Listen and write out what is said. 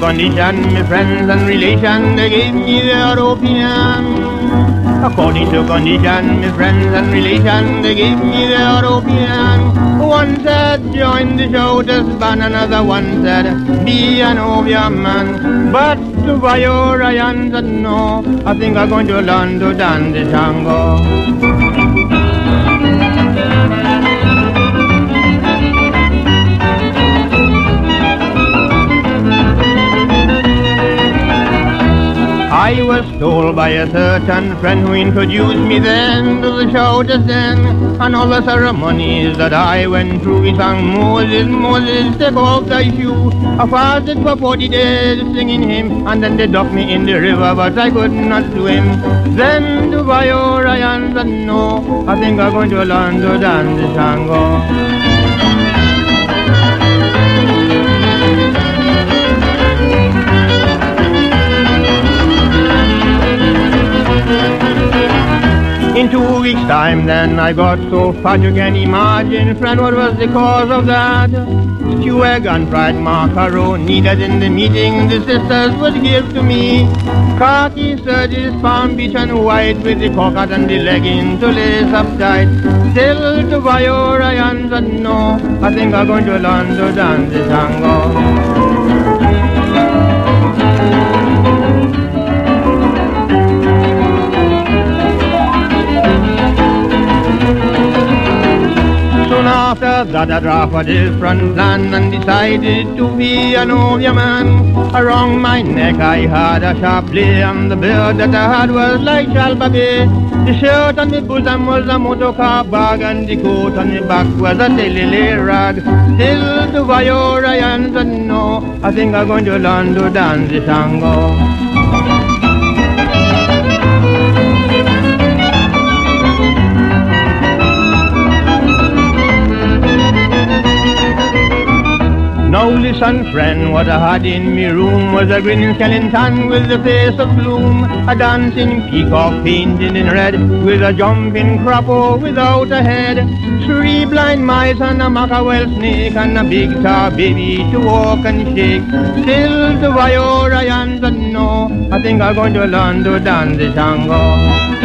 condition, my friends and relations, they gave me their opinion. According to condition, my friends and relations, they gave me their opinion. One said, join the Shouters band, another one said, be an Ovia man. But to Vayor I answered no, I think I'm going to learn to dance the Shango. I was told by a certain friend who introduced me then to the Shouters then, and all the ceremonies that I went through. He sang, Moses, Moses, take off thy shoe. I fasted for 40 days singing him, and then they ducked me in the river, but I could not swim. Then to Vayor I answered no, I think I'm going to learn to dance the Shango. In 2 weeks' time then I got so fat you can imagine, friend, what was the cause of that? Stew, egg and fried macaroni that in the meeting the sisters would give to me. Khaki serges, Palm Beach and white with the cockade and the leggings to lace up tight. Still to Vayor I answered no, I think I'm going to learn to dance the Shango. After that I dropped a different plan and decided to be an Ovia man. Around my neck I had a sharp play, and the beard that I had was like Shalbabe. The shirt on the bosom was a motorcar bag, and the coat on the back was a silly rag. Still to Vayor I answered no, I think I'm going to learn to dance the Shango. Now listen, friend, what I had in me room was a grinning skeleton with a face of gloom, a dancing peacock painted in red, with a jumping crapo without a head, 3 blind mice and a mackerel snake, and a big tar baby to walk and shake. Still to Vayor I answered no, I think I'm going to learn to dance the Shango.